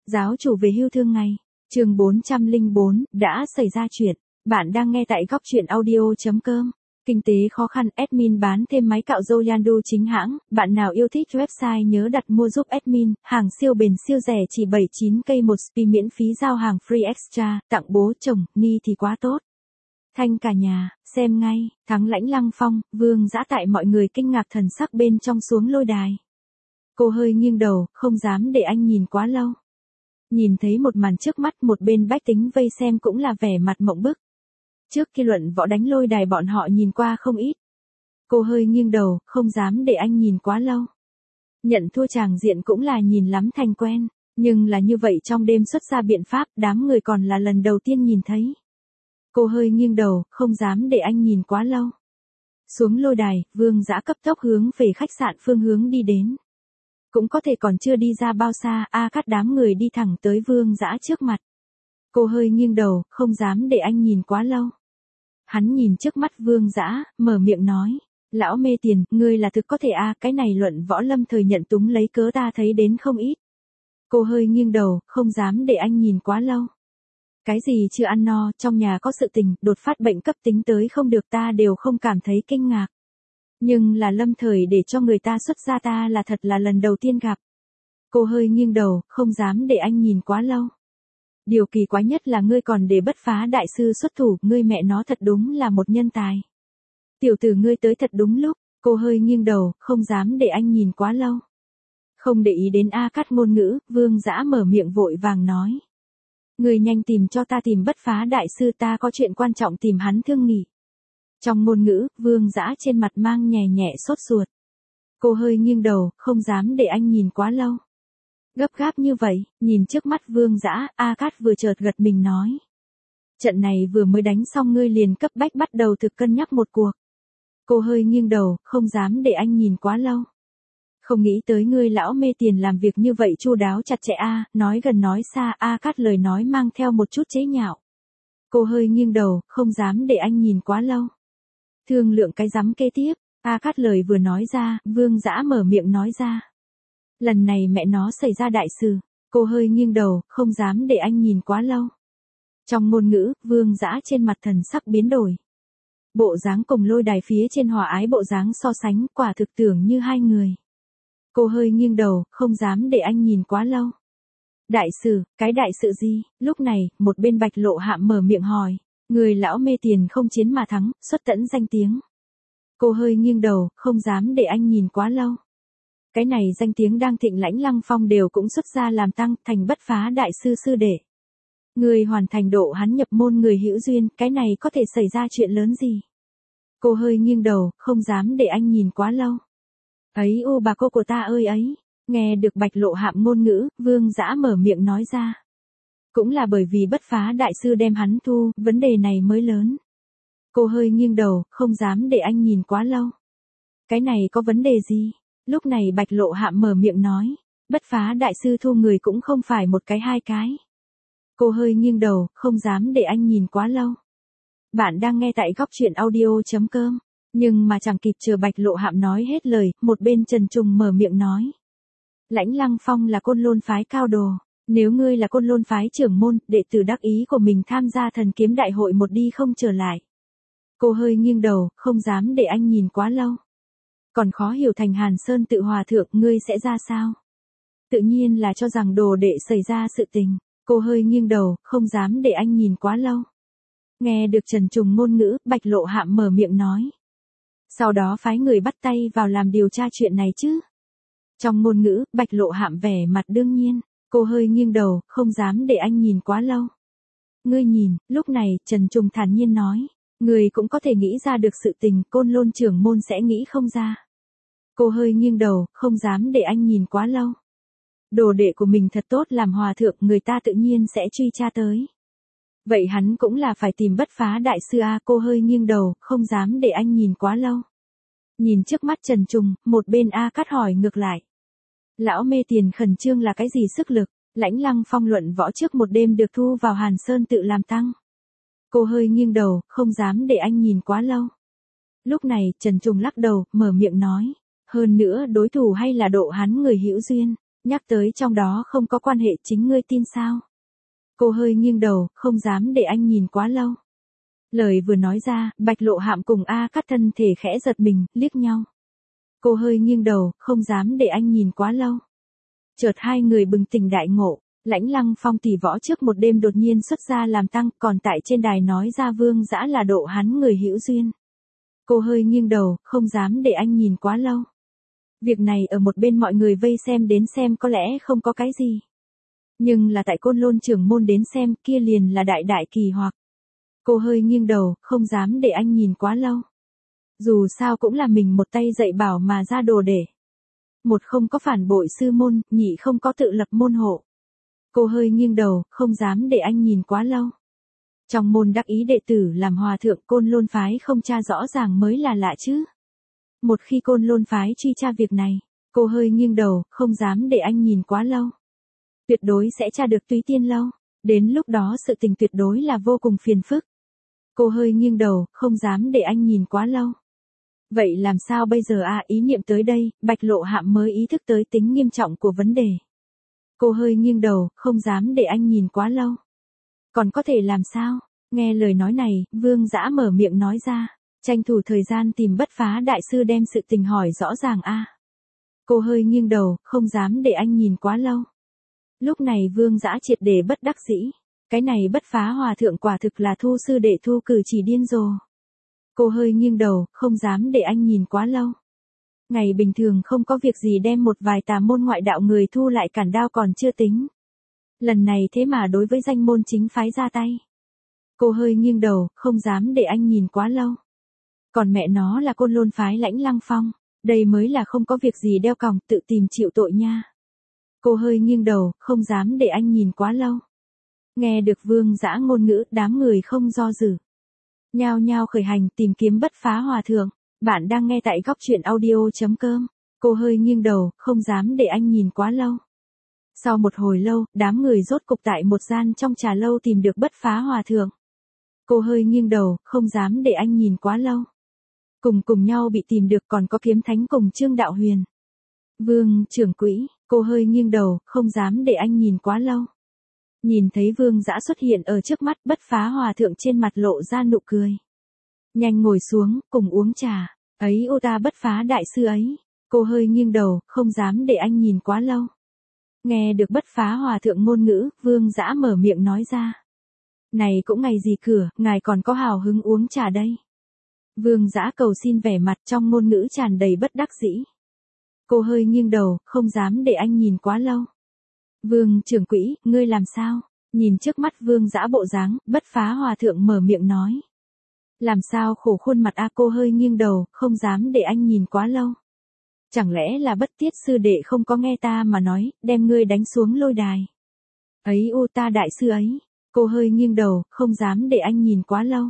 Giáo chủ về hưu thương ngày. Chương 404, đã xảy ra chuyện. Bạn đang nghe tại góc truyện audio.com. Kinh tế khó khăn, admin bán thêm máy cạo râu Yandu chính hãng. Bạn nào yêu thích website nhớ đặt mua giúp admin. Hàng siêu bền siêu rẻ chỉ 79k một spi miễn phí giao hàng free extra. Tặng bố chồng, ni thì quá tốt. Thanh cả nhà, xem ngay. Thắng Lãnh Lăng Phong, Vương Dã tại mọi người kinh ngạc thần sắc bên trong xuống lôi đài. Cô hơi nghiêng đầu, không dám để anh nhìn quá lâu. Nhìn thấy một màn trước mắt, một bên bách tính vây xem cũng là vẻ mặt mộng bức. Trước khi luận võ đánh lôi đài bọn họ nhìn qua không ít. Cô hơi nghiêng đầu, không dám để anh nhìn quá lâu. Nhận thua tràng diện cũng là nhìn lắm thành quen, nhưng là như vậy trong đêm xuất ra biện pháp, đám người còn là lần đầu tiên nhìn thấy. Cô hơi nghiêng đầu, không dám để anh nhìn quá lâu. Xuống lôi đài, Vương Dã cấp tốc hướng về khách sạn phương hướng đi đến. Cũng có thể còn chưa đi ra bao xa, Cát đám người đi thẳng tới Vương Dã trước mặt. Cô hơi nghiêng đầu, không dám để anh nhìn quá lâu. Hắn nhìn trước mắt Vương Dã, mở miệng nói. Lão mê tiền, ngươi là thực có thể cái này luận võ lâm thời nhận túng lấy cớ ta thấy đến không ít. Cô hơi nghiêng đầu, không dám để anh nhìn quá lâu. Cái gì chưa ăn no, trong nhà có sự tình, đột phát bệnh cấp tính tới không được ta đều không cảm thấy kinh ngạc. Nhưng là lâm thời để cho người ta xuất ra ta là thật là lần đầu tiên gặp. Cô hơi nghiêng đầu, không dám để anh nhìn quá lâu. Điều kỳ quái nhất là ngươi còn để Bất Phá đại sư xuất thủ, ngươi mẹ nó thật đúng là một nhân tài. Tiểu tử ngươi tới thật đúng lúc, cô hơi nghiêng đầu, không dám để anh nhìn quá lâu. Không để ý đến Cát ngôn ngữ, Vương Dã mở miệng vội vàng nói. Ngươi nhanh tìm cho ta tìm Bất Phá đại sư, ta có chuyện quan trọng tìm hắn thương nghị. Trong ngôn ngữ, Vương Dã trên mặt mang nhẹ nhẹ sốt ruột. Cô hơi nghiêng đầu, không dám để anh nhìn quá lâu. Gấp gáp như vậy, nhìn trước mắt Vương Dã, Cát vừa chợt gật mình nói. Trận này vừa mới đánh xong ngươi liền cấp bách bắt đầu thực cân nhắc một cuộc. Cô hơi nghiêng đầu, không dám để anh nhìn quá lâu. Không nghĩ tới ngươi lão mê tiền làm việc như vậy chu đáo chặt chẽ nói gần nói xa, Cát lời nói mang theo một chút chế nhạo. Cô hơi nghiêng đầu, không dám để anh nhìn quá lâu. Thương lượng cái rắm kế tiếp, Cát lời vừa nói ra, Vương Dã mở miệng nói ra. Lần này mẹ nó xảy ra đại sự, cô hơi nghiêng đầu, không dám để anh nhìn quá lâu. Trong ngôn ngữ, Vương Dã trên mặt thần sắc biến đổi. Bộ dáng cùng lôi đài phía trên hòa ái bộ dáng so sánh, quả thực tưởng như hai người. Cô hơi nghiêng đầu, không dám để anh nhìn quá lâu. Đại sự, cái đại sự gì? Lúc này, một bên Bạch Lộ Hạm mở miệng hỏi. Người lão mê tiền không chiến mà thắng, xuất tẫn danh tiếng. Cô hơi nghiêng đầu, không dám để anh nhìn quá lâu. Cái này danh tiếng đang thịnh Lãnh Lăng Phong đều cũng xuất ra làm tăng, thành Bất Phá đại sư sư đệ. Người hoàn thành độ hắn nhập môn người hữu duyên, cái này có thể xảy ra chuyện lớn gì? Cô hơi nghiêng đầu, không dám để anh nhìn quá lâu. Ấy ô bà cô của ta ơi ấy, nghe được Bạch Lộ Hạm ngôn ngữ, Vương Dã mở miệng nói ra. Cũng là bởi vì Bất Phá đại sư đem hắn thu, vấn đề này mới lớn. Cô hơi nghiêng đầu, không dám để anh nhìn quá lâu. Cái này có vấn đề gì? Lúc này Bạch Lộ Hạm mở miệng nói. Bất Phá đại sư thu người cũng không phải một cái hai cái. Cô hơi nghiêng đầu, không dám để anh nhìn quá lâu. Bạn đang nghe tại góc truyện audio.com. Nhưng mà chẳng kịp chờ Bạch Lộ Hạm nói hết lời, một bên Trần Trùng mở miệng nói. Lãnh Lăng Phong là Côn Lôn phái cao đồ. Nếu ngươi là Côn Lôn phái trưởng môn, đệ tử đắc ý của mình tham gia thần kiếm đại hội một đi không trở lại. Cô hơi nghiêng đầu, không dám để anh nhìn quá lâu. Còn khó hiểu thành Hàn Sơn tự hòa thượng, ngươi sẽ ra sao? Tự nhiên là cho rằng đồ đệ xảy ra sự tình. Cô hơi nghiêng đầu, không dám để anh nhìn quá lâu. Nghe được Trần Trùng ngôn ngữ, Bạch Lộ Hạm mở miệng nói. Sau đó phái người bắt tay vào làm điều tra chuyện này chứ. Trong ngôn ngữ, Bạch Lộ Hạm vẻ mặt đương nhiên. Cô hơi nghiêng đầu, không dám để anh nhìn quá lâu. Ngươi nhìn, lúc này, Trần Trùng thản nhiên nói. Ngươi cũng có thể nghĩ ra được sự tình, Côn Lôn trưởng môn sẽ nghĩ không ra. Cô hơi nghiêng đầu, không dám để anh nhìn quá lâu. Đồ đệ của mình thật tốt làm hòa thượng, người ta tự nhiên sẽ truy tra tới. Vậy hắn cũng là phải tìm Bất Phá đại sư cô hơi nghiêng đầu, không dám để anh nhìn quá lâu. Nhìn trước mắt Trần Trùng, một bên Cát hỏi ngược lại. Lão mê tiền khẩn trương là cái gì sức lực? Lãnh Lăng Phong luận võ trước một đêm được thu vào Hàn Sơn tự làm tăng. Cô hơi nghiêng đầu, không dám để anh nhìn quá lâu. Lúc này, Trần Trùng lắc đầu, mở miệng nói. Hơn nữa, đối thủ hay là độ hắn người hữu duyên. Nhắc tới trong đó không có quan hệ chính ngươi tin sao? Cô hơi nghiêng đầu, không dám để anh nhìn quá lâu. Lời vừa nói ra, Bạch Lộ Hạm cùng A Cát thân thể khẽ giật mình, liếc nhau. Cô hơi nghiêng đầu, không dám để anh nhìn quá lâu. Chợt hai người bừng tỉnh đại ngộ, Lãnh Lăng Phong tỷ võ trước một đêm đột nhiên xuất ra làm tăng, còn tại trên đài nói ra Vương Dã là độ hắn người hữu duyên. Cô hơi nghiêng đầu, không dám để anh nhìn quá lâu. Việc này ở một bên mọi người vây xem đến xem có lẽ không có cái gì. Nhưng là tại Côn Lôn trưởng môn đến xem kia liền là đại đại kỳ hoặc. Cô hơi nghiêng đầu, không dám để anh nhìn quá lâu. Dù sao cũng là mình một tay dạy bảo mà ra đồ để. Một không có phản bội sư môn, nhị không có tự lập môn hộ. Cô hơi nghiêng đầu, không dám để anh nhìn quá lâu. Trong môn đắc ý đệ tử làm hòa thượng Côn Lôn phái không tra rõ ràng mới là lạ chứ. Một khi Côn Lôn phái truy tra việc này, cô hơi nghiêng đầu, không dám để anh nhìn quá lâu. Tuyệt đối sẽ tra được Túy Tiên Lâu, đến lúc đó sự tình tuyệt đối là vô cùng phiền phức. Cô hơi nghiêng đầu, không dám để anh nhìn quá lâu. Vậy làm sao bây giờ à? Ý niệm tới đây, Bạch Lộ Hạm mới ý thức tới tính nghiêm trọng của vấn đề. Cô hơi nghiêng đầu, không dám để anh nhìn quá lâu. Còn có thể làm sao? Nghe lời nói này, Vương Dã mở miệng nói ra, tranh thủ thời gian tìm Bất Phá đại sư đem sự tình hỏi rõ ràng a. Cô hơi nghiêng đầu, không dám để anh nhìn quá lâu. Lúc này Vương Dã triệt để bất đắc dĩ, cái này Bất Phá hòa thượng quả thực là thu sư đệ thu cử chỉ điên rồ. Cô hơi nghiêng đầu, không dám để anh nhìn quá lâu. Ngày bình thường không có việc gì đem một vài tà môn ngoại đạo người thu lại cản đao còn chưa tính. Lần này thế mà đối với danh môn chính phái ra tay. Cô hơi nghiêng đầu, không dám để anh nhìn quá lâu. Còn mẹ nó là Côn Lôn phái Lãnh Lăng Phong, đây mới là không có việc gì đeo còng tự tìm chịu tội nha. Cô hơi nghiêng đầu, không dám để anh nhìn quá lâu. Nghe được Vương Dã ngôn ngữ, đám người không do dự. Nhao nhao khởi hành tìm kiếm Bất Phá hòa thượng. Bạn đang nghe tại góc truyện audio.com. Cô hơi nghiêng đầu, không dám để anh nhìn quá lâu. Sau một hồi lâu, đám người rốt cục tại một gian trong trà lâu tìm được Bất Phá hòa thượng. Cô hơi nghiêng đầu, không dám để anh nhìn quá lâu. Cùng nhau bị tìm được còn có Kiếm Thánh cùng Trương Đạo Huyền. Vương trưởng quỹ, cô hơi nghiêng đầu, không dám để anh nhìn quá lâu. Nhìn thấy Vương Dã xuất hiện ở trước mắt, Bất Phá hòa thượng trên mặt lộ ra nụ cười. Nhanh ngồi xuống, cùng uống trà. Ấy ô ta Bất Phá đại sư ấy. Cô hơi nghiêng đầu, không dám để anh nhìn quá lâu. Nghe được Bất Phá hòa thượng ngôn ngữ, Vương Dã mở miệng nói ra. Này cũng ngày gì cửa, ngài còn có hào hứng uống trà đây. Vương Dã cầu xin vẻ mặt trong ngôn ngữ tràn đầy bất đắc dĩ. Cô hơi nghiêng đầu, không dám để anh nhìn quá lâu. Vương trưởng quỹ, ngươi làm sao? Nhìn trước mắt Vương Dã bộ dáng, Bất Phá hòa thượng mở miệng nói. Làm sao khổ khuôn mặt a? Cô hơi nghiêng đầu, không dám để anh nhìn quá lâu. Chẳng lẽ là Bất Tiết sư đệ không có nghe ta mà nói, đem ngươi đánh xuống lôi đài. Ấy ô ta đại sư ấy. Cô hơi nghiêng đầu, không dám để anh nhìn quá lâu.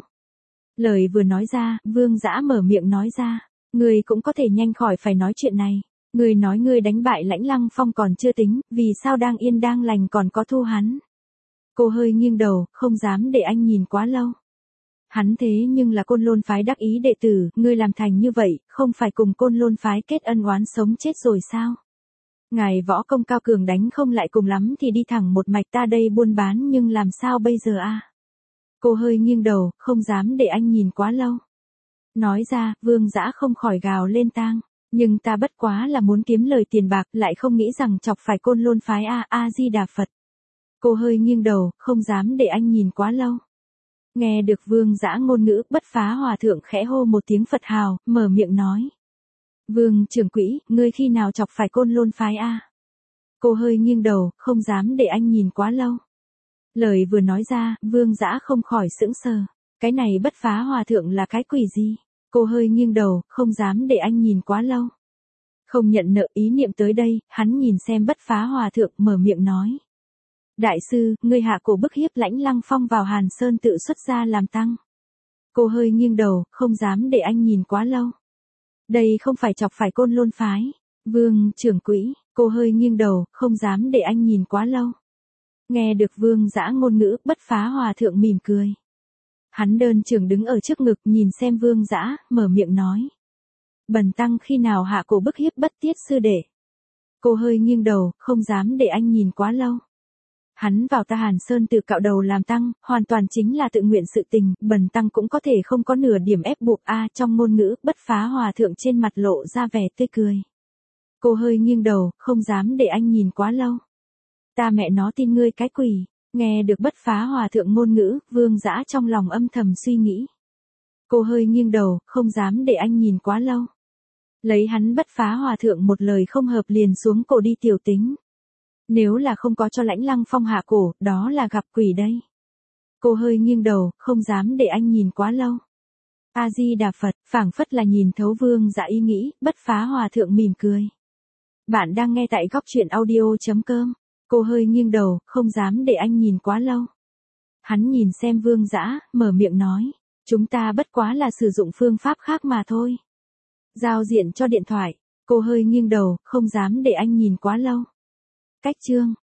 Lời vừa nói ra, Vương Dã mở miệng nói ra. Ngươi cũng có thể nhanh khỏi phải nói chuyện này. Ngươi nói ngươi đánh bại Lãnh Lăng Phong còn chưa tính, vì sao đang yên đang lành còn có thu hắn. Cô hơi nghiêng đầu, không dám để anh nhìn quá lâu. Hắn thế nhưng là Côn Lôn phái đắc ý đệ tử, ngươi làm thành như vậy, không phải cùng Côn Lôn phái kết ân oán sống chết rồi sao? Ngài võ công cao cường đánh không lại cùng lắm thì đi thẳng một mạch, ta đây buôn bán nhưng làm sao bây giờ a? Cô hơi nghiêng đầu, không dám để anh nhìn quá lâu. Nói ra, Vương Dã không khỏi gào lên tang. Nhưng ta bất quá là muốn kiếm lời tiền bạc, lại không nghĩ rằng chọc phải Côn Lôn phái A-di-đà Phật. Cô hơi nghiêng đầu, không dám để anh nhìn quá lâu. Nghe được Vương Dã ngôn ngữ, Bất Phá hòa thượng khẽ hô một tiếng Phật hào, mở miệng nói. Vương trưởng quỹ, ngươi khi nào chọc phải Côn Lôn phái a? Cô hơi nghiêng đầu, không dám để anh nhìn quá lâu. Lời vừa nói ra, Vương Dã không khỏi sững sờ. Cái này Bất Phá hòa thượng là cái quỷ gì? Cô hơi nghiêng đầu, không dám để anh nhìn quá lâu. Không nhận nợ, ý niệm tới đây, hắn nhìn xem Bất Phá hòa thượng, mở miệng nói. Đại sư, ngươi hạ cổ bức hiếp Lãnh Lăng Phong vào Hàn Sơn tự xuất ra làm tăng. Cô hơi nghiêng đầu, không dám để anh nhìn quá lâu. Đây không phải chọc phải Côn Lôn phái. Vương trưởng quỹ, cô hơi nghiêng đầu, không dám để anh nhìn quá lâu. Nghe được Vương Dã ngôn ngữ, Bất Phá hòa thượng mỉm cười. Hắn đơn trưởng đứng ở trước ngực nhìn xem Vương Dã, mở miệng nói. Bần tăng khi nào hạ cổ bức hiếp Bất Tiết sư đệ? Cô hơi nghiêng đầu, không dám để anh nhìn quá lâu. Hắn vào ta Hàn Sơn từ cạo đầu làm tăng, hoàn toàn chính là tự nguyện sự tình, bần tăng cũng có thể không có nửa điểm ép buộc trong ngôn ngữ, bất phá hòa thượng trên mặt lộ ra vẻ tươi cười. Cô hơi nghiêng đầu, không dám để anh nhìn quá lâu. Ta mẹ nó tin ngươi cái quỷ, nghe được bất phá hòa thượng ngôn ngữ, Vương Dã trong lòng âm thầm suy nghĩ. Cô hơi nghiêng đầu, không dám để anh nhìn quá lâu. Lấy hắn bất phá hòa thượng một lời không hợp liền xuống cổ đi tiểu tính. Nếu là không có cho Lãnh Lăng Phong hạ cổ, đó là gặp quỷ đây. Cô hơi nghiêng đầu, không dám để anh nhìn quá lâu. A-di-đà Phật, phảng phất là nhìn thấu Vương Dã ý nghĩ, bất phá hòa thượng mỉm cười. Bạn đang nghe tại góc truyện audio.com. Cô hơi nghiêng đầu, không dám để anh nhìn quá lâu. Hắn nhìn xem Vương Dã, mở miệng nói. Chúng ta bất quá là sử dụng phương pháp khác mà thôi. Giao diện cho điện thoại. Cô hơi nghiêng đầu, không dám để anh nhìn quá lâu. Cách chương.